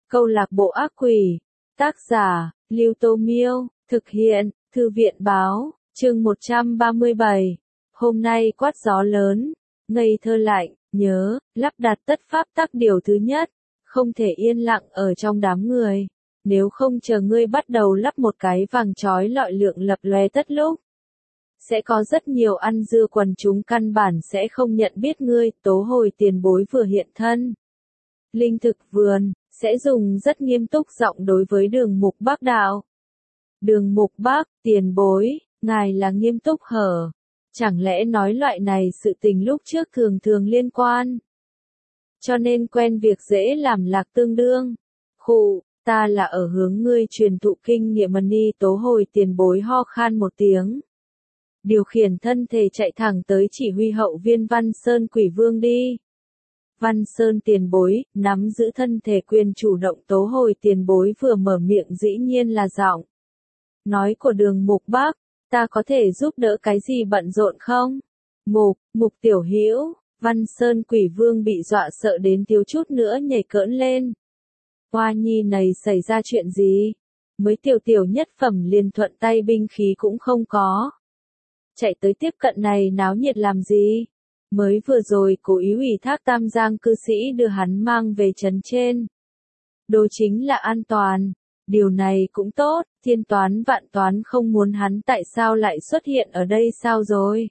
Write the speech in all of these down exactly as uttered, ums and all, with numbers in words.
Câu lạc bộ ác quỷ. Tác giả, Lưu Tô Miêu. Thực hiện, Thư viện Báo. Chương một trăm ba mươi bảy. Hôm nay quát gió lớn. Ngây thơ lạnh, nhớ, lắp đặt tất pháp tắc điều thứ nhất. Không thể yên lặng ở trong đám người. Nếu không chờ ngươi bắt đầu lắp một cái vàng trói lọi lượng lập lòe tất lúc. Sẽ có rất nhiều ăn dưa quần chúng căn bản sẽ không nhận biết ngươi. Tố Hồi tiền bối vừa hiện thân. Linh thực vườn, sẽ dùng rất nghiêm túc giọng đối với Đường Mục Bác đạo. Đường Mục Bác, tiền bối, ngài là nghiêm túc hở? Chẳng lẽ nói loại này sự tình lúc trước thường thường liên quan? Cho nên quen việc dễ làm lạc tương đương. Khụ, ta là ở hướng ngươi truyền thụ kinh nghiệm Ni. Tố Hồi tiền bối ho khan một tiếng. Điều khiển thân thể chạy thẳng tới chỉ huy hậu viên Văn Sơn Quỷ Vương đi. Văn Sơn tiền bối, nắm giữ thân thể quyền chủ động. Tố Hồi tiền bối vừa mở miệng dĩ nhiên là giọng nói của Đường Mục Bác, ta có thể giúp đỡ cái gì bận rộn không? Mục, Mục tiểu hữu, Văn Sơn Quỷ Vương bị dọa sợ đến thiếu chút nữa nhảy cỡn lên. Hoa nhi này xảy ra chuyện gì? Mới tiểu tiểu nhất phẩm liền thuận tay binh khí cũng không có. Chạy tới tiếp cận này náo nhiệt làm gì? Mới vừa rồi cố ý ủy thác Tam Giang cư sĩ đưa hắn mang về trấn trên. Đồ chính là an toàn. Điều này cũng tốt, thiên toán vạn toán không muốn hắn tại sao lại xuất hiện ở đây sao rồi?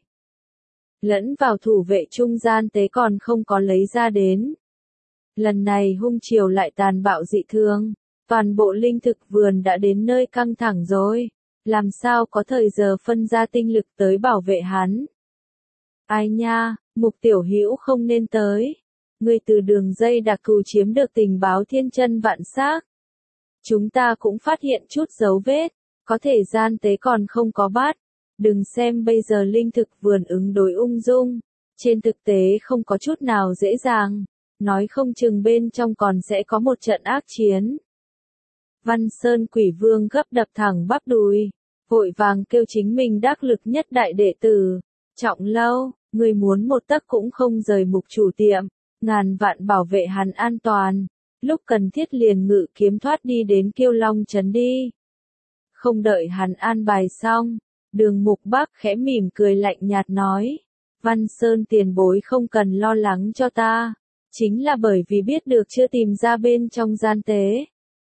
Lẫn vào thủ vệ trung gian tế còn không có lấy ra đến. Lần này hung chiều lại tàn bạo dị thương. Toàn bộ linh thực vườn đã đến nơi căng thẳng rồi. Làm sao có thời giờ phân ra tinh lực tới bảo vệ hắn? Ai nha, Mục tiểu hữu không nên tới. Ngươi từ đường dây đặc thù chiếm được tình báo thiên chân vạn xác. Chúng ta cũng phát hiện chút dấu vết, có thể gian tế còn không có bắt. Đừng xem bây giờ linh thực vườn ứng đối ung dung, trên thực tế không có chút nào dễ dàng, nói không chừng bên trong còn sẽ có một trận ác chiến. Văn Sơn Quỷ Vương gấp đập thẳng bắp đùi, vội vàng kêu chính mình đắc lực nhất đại đệ tử, Trọng Lâu, người muốn một tấc cũng không rời Mục chủ tiệm, ngàn vạn bảo vệ hắn an toàn. Lúc cần thiết liền ngự kiếm thoát đi đến Kiêu Long trấn đi. Không đợi hắn an bài xong, Đường Mục Bác khẽ mỉm cười lạnh nhạt nói. Văn Sơn tiền bối không cần lo lắng cho ta. Chính là bởi vì biết được chưa tìm ra bên trong gian tế.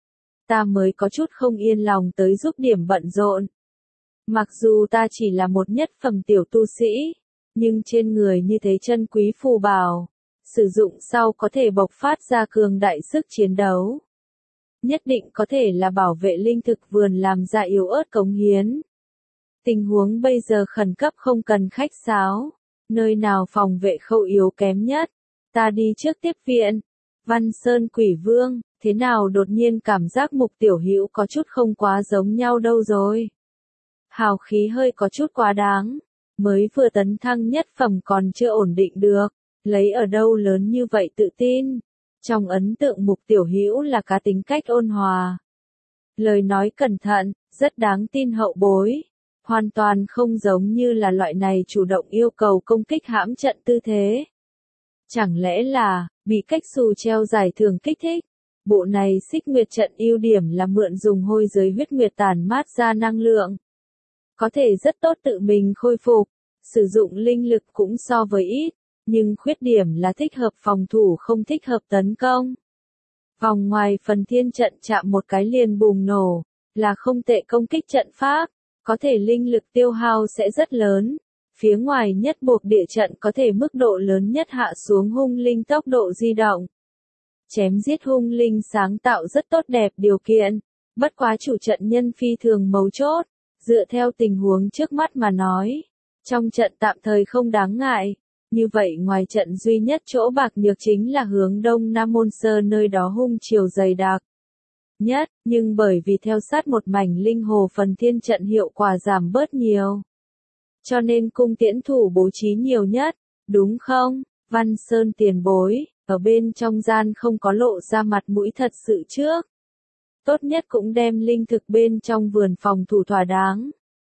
Ta mới có chút không yên lòng tới giúp điểm bận rộn. Mặc dù ta chỉ là một nhất phẩm tiểu tu sĩ, nhưng trên người như thế chân quý phù bảo. Sử dụng sau có thể bộc phát ra cường đại sức chiến đấu. Nhất định có thể là bảo vệ linh thực vườn làm ra yếu ớt cống hiến. Tình huống bây giờ khẩn cấp không cần khách sáo. Nơi nào phòng vệ khâu yếu kém nhất. Ta đi trước tiếp viện. Văn Sơn Quỷ Vương, thế nào đột nhiên cảm giác Mục tiểu hữu có chút không quá giống nhau đâu rồi. Hào khí hơi có chút quá đáng. Mới vừa tấn thăng nhất phẩm còn chưa ổn định được. Lấy ở đâu lớn như vậy tự tin. Trong ấn tượng Mục tiểu hữu là cá tính cách ôn hòa. Lời nói cẩn thận, rất đáng tin hậu bối. Hoàn toàn không giống như là loại này chủ động yêu cầu công kích hãm trận tư thế. Chẳng lẽ là, bị cách xù treo giải thưởng kích thích. Bộ này xích nguyệt trận ưu điểm là mượn dùng hôi giới huyết nguyệt tản mát ra năng lượng. Có thể rất tốt tự mình khôi phục. Sử dụng linh lực cũng so với ít. Nhưng khuyết điểm là thích hợp phòng thủ không thích hợp tấn công. Vòng ngoài phần thiên trận chạm một cái liền bùng nổ, là không tệ công kích trận pháp, có thể linh lực tiêu hao sẽ rất lớn. Phía ngoài nhất buộc địa trận có thể mức độ lớn nhất hạ xuống hung linh tốc độ di động. Chém giết hung linh sáng tạo rất tốt đẹp điều kiện, bất quá chủ trận nhân phi thường mấu chốt, dựa theo tình huống trước mắt mà nói. Trong trận tạm thời không đáng ngại. Như vậy ngoài trận duy nhất chỗ bạc nhược chính là hướng đông Nam Môn Sơn nơi đó hung chiều dày đặc nhất, nhưng bởi vì theo sát một mảnh linh hồ phần thiên trận hiệu quả giảm bớt nhiều. Cho nên cung tiễn thủ bố trí nhiều nhất, đúng không? Văn Sơn tiền bối, ở bên trong gian không có lộ ra mặt mũi thật sự trước. Tốt nhất cũng đem linh thực bên trong vườn phòng thủ thỏa đáng.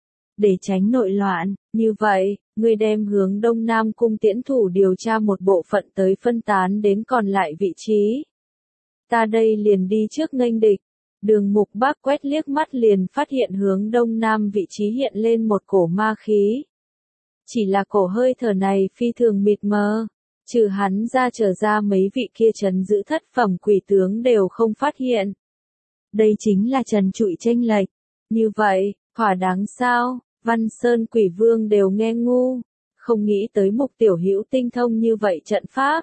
Để tránh nội loạn, như vậy, ngươi đem hướng đông nam cung tiễn thủ điều tra một bộ phận tới phân tán đến còn lại vị trí. ta đây liền đi trước nghênh địch. Đường Mục Bác quét liếc mắt liền phát hiện hướng đông nam vị trí hiện lên một cổ ma khí. Chỉ là cổ hơi thở này phi thường mịt mờ, trừ hắn ra trở ra mấy vị kia trấn giữ thất phẩm quỷ tướng đều không phát hiện. Đây chính là trần trụi chênh lệch. Như vậy, thỏa đáng sao? Văn Sơn Quỷ Vương đều nghe ngu, không nghĩ tới Mục Tiểu Hữu tinh thông như vậy trận pháp.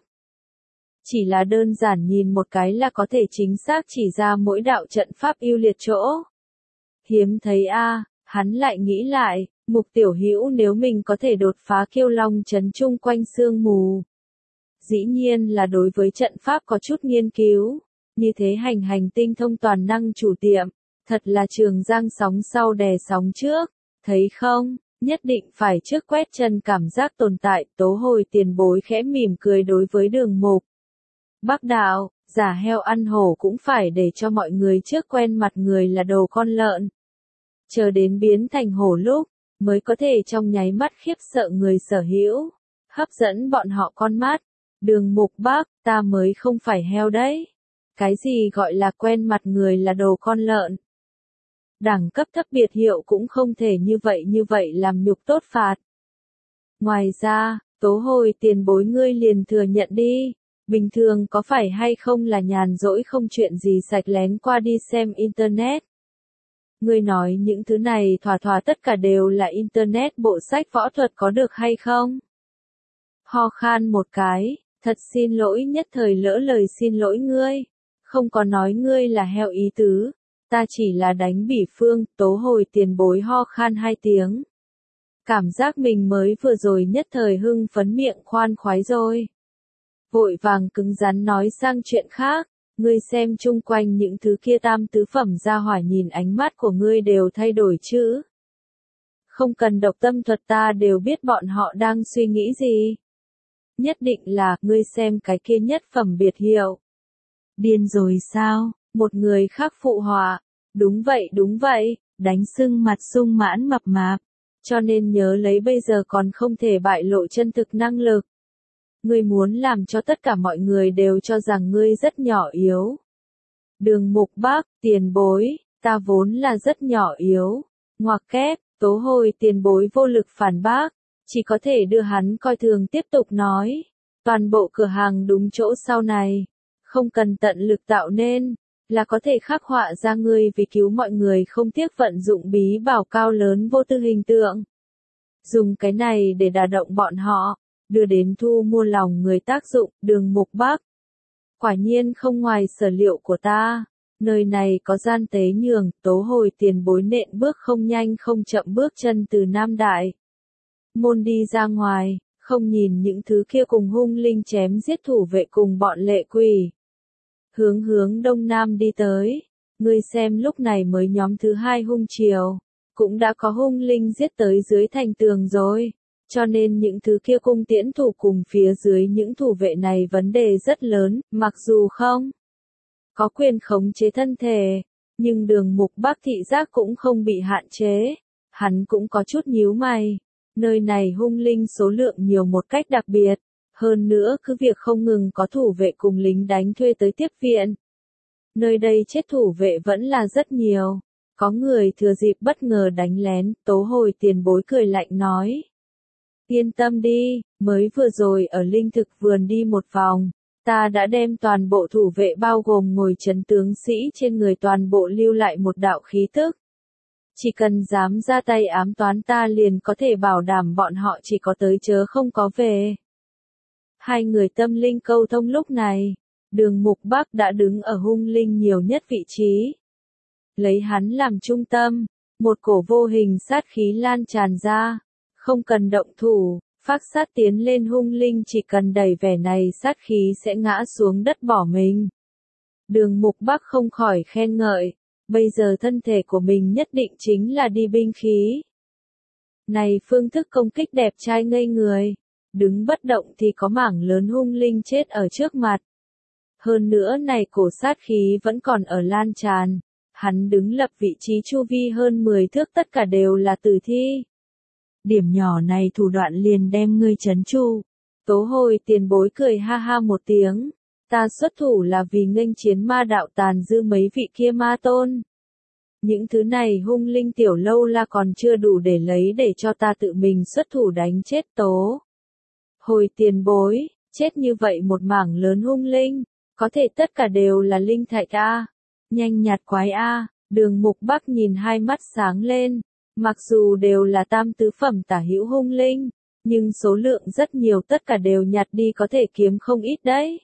Chỉ là đơn giản nhìn một cái là có thể chính xác chỉ ra mỗi đạo trận pháp ưu liệt chỗ. Hiếm thấy a, hắn lại nghĩ lại, Mục Tiểu Hữu nếu mình có thể đột phá Kiêu Long trấn chung quanh sương mù. Dĩ nhiên là đối với trận pháp có chút nghiên cứu, như thế hành hành tinh thông toàn năng chủ tiệm, thật là trường giang sóng sau đè sóng trước, thấy không, nhất định phải trước quét chân cảm giác tồn tại. Tố Hồi Tiền Bối khẽ mỉm cười đối với Đường Mục Bác đạo, giả heo ăn hổ cũng phải để cho mọi người trước quen mặt người là đồ con lợn. Chờ đến biến thành hổ lúc, mới có thể trong nháy mắt khiếp sợ người sở hữu, hấp dẫn bọn họ con mắt. Đường Mục Bác, ta mới không phải heo đấy. Cái gì gọi là quen mặt người là đồ con lợn? Đẳng cấp thấp biệt hiệu cũng không thể như vậy như vậy làm nhục tốt phạt. Ngoài ra, Tố Hồi Tiền Bối ngươi liền thừa nhận đi. Bình thường có phải hay không là nhàn rỗi không chuyện gì sạch lén qua đi xem Internet. Ngươi nói những thứ này thỏa thỏa tất cả đều là Internet bộ sách võ thuật có được hay không? Ho khan một cái, thật xin lỗi nhất thời lỡ lời xin lỗi ngươi. Không có nói ngươi là heo ý tứ, ta chỉ là đánh bỉ phương. Tố Hồi Tiền Bối ho khan hai tiếng. Cảm giác mình mới vừa rồi nhất thời hưng phấn miệng khoan khoái rồi. Vội vàng cứng rắn nói sang chuyện khác, ngươi xem chung quanh những thứ kia tam tứ phẩm gia hỏa nhìn ánh mắt của ngươi đều thay đổi chứ. Không cần độc tâm thuật ta đều biết bọn họ đang suy nghĩ gì. Nhất định là, ngươi xem cái kia nhất phẩm biệt hiệu. Điên rồi sao? Một người khác phụ họa. Đúng vậy đúng vậy, đánh sưng mặt sung mãn mập mạp. Cho nên nhớ lấy bây giờ còn không thể bại lộ chân thực năng lực. Ngươi muốn làm cho tất cả mọi người đều cho rằng ngươi rất nhỏ yếu. Đường Mục Bác, Tiền Bối, ta vốn là rất nhỏ yếu. Ngoặc kép, Tố Hồi Tiền Bối vô lực phản bác, chỉ có thể đưa hắn coi thường tiếp tục nói. Toàn bộ cửa hàng đúng chỗ sau này, không cần tận lực tạo nên, là có thể khắc họa ra ngươi vì cứu mọi người không tiếc vận dụng bí bảo cao lớn vô tư hình tượng. Dùng cái này để đả động bọn họ, đưa đến thu mua lòng người tác dụng. Đường Mục Bác, quả nhiên không ngoài sở liệu của ta, nơi này có gian tế nhường. Tố Hồi Tiền Bối nện bước không nhanh không chậm bước chân từ Nam Đại môn đi ra ngoài, không nhìn những thứ kia cùng hung linh chém giết thủ vệ cùng bọn lệ quỷ. Hướng hướng đông nam đi tới, ngươi xem lúc này mới nhóm thứ hai hung triều, cũng đã có hung linh giết tới dưới thành tường rồi. Cho nên những thứ kia cung tiễn thủ cùng phía dưới những thủ vệ này vấn đề rất lớn, mặc dù không có quyền khống chế thân thể, nhưng Đường Mục Bác thị giác cũng không bị hạn chế. Hắn cũng có chút nhíu mày. Nơi này hung linh số lượng nhiều một cách đặc biệt, hơn nữa cứ việc không ngừng có thủ vệ cùng lính đánh thuê tới tiếp viện. Nơi đây chết thủ vệ vẫn là rất nhiều, có người thừa dịp bất ngờ đánh lén. Tố Hồi Tiền Bối cười lạnh nói. Yên tâm đi, mới vừa rồi ở linh thực vườn đi một vòng, ta đã đem toàn bộ thủ vệ bao gồm ngồi trấn tướng sĩ trên người toàn bộ lưu lại một đạo khí tức. Chỉ cần dám ra tay ám toán ta liền có thể bảo đảm bọn họ chỉ có tới chớ không có về. Hai người tâm linh câu thông lúc này, Đường Mục Bác đã đứng ở hung linh nhiều nhất vị trí. Lấy hắn làm trung tâm, một cổ vô hình sát khí lan tràn ra, không cần động thủ, phác sát tiến lên hung linh chỉ cần đẩy vẻ này sát khí sẽ ngã xuống đất bỏ mình. Đường Mục Bác không khỏi khen ngợi. Bây giờ thân thể của mình nhất định chính là đi binh khí. Này phương thức công kích đẹp trai ngây người. Đứng bất động thì có mảng lớn hung linh chết ở trước mặt. Hơn nữa này cổ sát khí vẫn còn ở lan tràn. Hắn đứng lập vị trí chu vi hơn mười thước tất cả đều là tử thi. Điểm nhỏ này thủ đoạn liền đem ngươi trấn tru. Tố Hồi Tiền Bối cười ha ha một tiếng. Ta xuất thủ là vì nghênh chiến ma đạo tàn dư mấy vị kia ma tôn. Những thứ này hung linh tiểu lâu la còn chưa đủ để lấy để cho ta tự mình xuất thủ đánh chết Tố. Hồi tiền bối, chết như vậy một mảng lớn hung linh, có thể tất cả đều là linh thạch a, nhanh nhạt quái a. Đường Mục Bắc nhìn hai mắt sáng lên, mặc dù đều là tam tứ phẩm tả hữu hung linh, nhưng số lượng rất nhiều, tất cả đều nhặt đi có thể kiếm không ít đấy.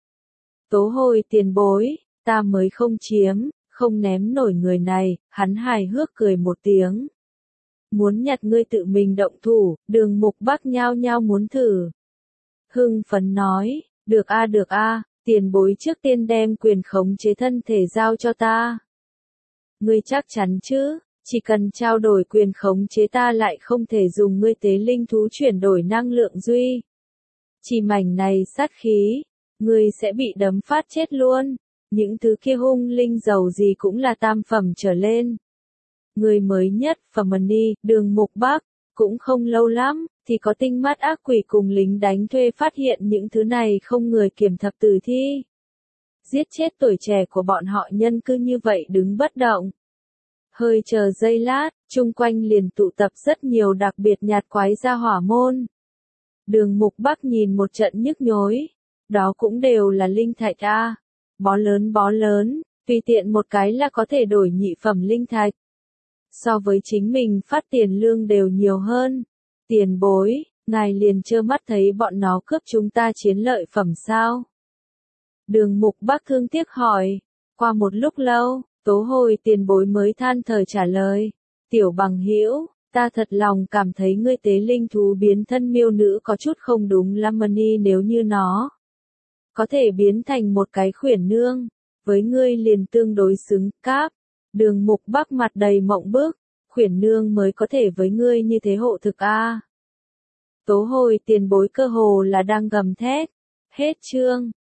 Tố hồi tiền bối, ta mới không chiếm, không ném nổi người này, hắn hài hước cười một tiếng. Muốn nhặt ngươi tự mình động thủ, Đường Mục Bắc nhao nhao muốn thử. Hưng phấn nói, được a được a, tiền bối trước tiên đem quyền khống chế thân thể giao cho ta. Ngươi chắc chắn chứ, chỉ cần trao đổi quyền khống chế ta lại không thể dùng ngươi tế linh thú chuyển đổi năng lượng duy. Chỉ mảnh này sát khí, ngươi sẽ bị đấm phát chết luôn, những thứ kia hung linh dầu gì cũng là tam phẩm trở lên. Người mới nhất, phẩm đi, Đường Mục Bắc, cũng không lâu lắm, thì có tinh mắt ác quỷ cùng lính đánh thuê phát hiện những thứ này không người kiểm thập tử thi. Giết chết tuổi trẻ của bọn họ nhân cư như vậy đứng bất động. Hơi chờ giây lát, chung quanh liền tụ tập rất nhiều đặc biệt nhạt quái ra hỏa môn. Đường Mục Bắc nhìn một trận nhức nhối, đó cũng đều là linh thạch a, bó lớn bó lớn, tùy tiện một cái là có thể đổi nhị phẩm linh thạch. So với chính mình phát tiền lương đều nhiều hơn. Tiền bối, ngài liền trơ mắt thấy bọn nó cướp chúng ta chiến lợi phẩm sao? Đường Mục Bắc thương tiếc hỏi. Qua một lúc lâu, Tố hồi tiền bối mới than thở trả lời. Tiểu bằng hữu, ta thật lòng cảm thấy ngươi tế linh thú biến thân miêu nữ có chút không đúng lắm ni, nếu như nó có thể biến thành một cái khuyển nương, với ngươi liền tương đối xứng cáp. Đường Mục Bắc mặt đầy mộng bức, khuyển nương mới có thể với ngươi như thế hộ thực a. Tố hồi tiền bối cơ hồ là đang gầm thét. Hết chương.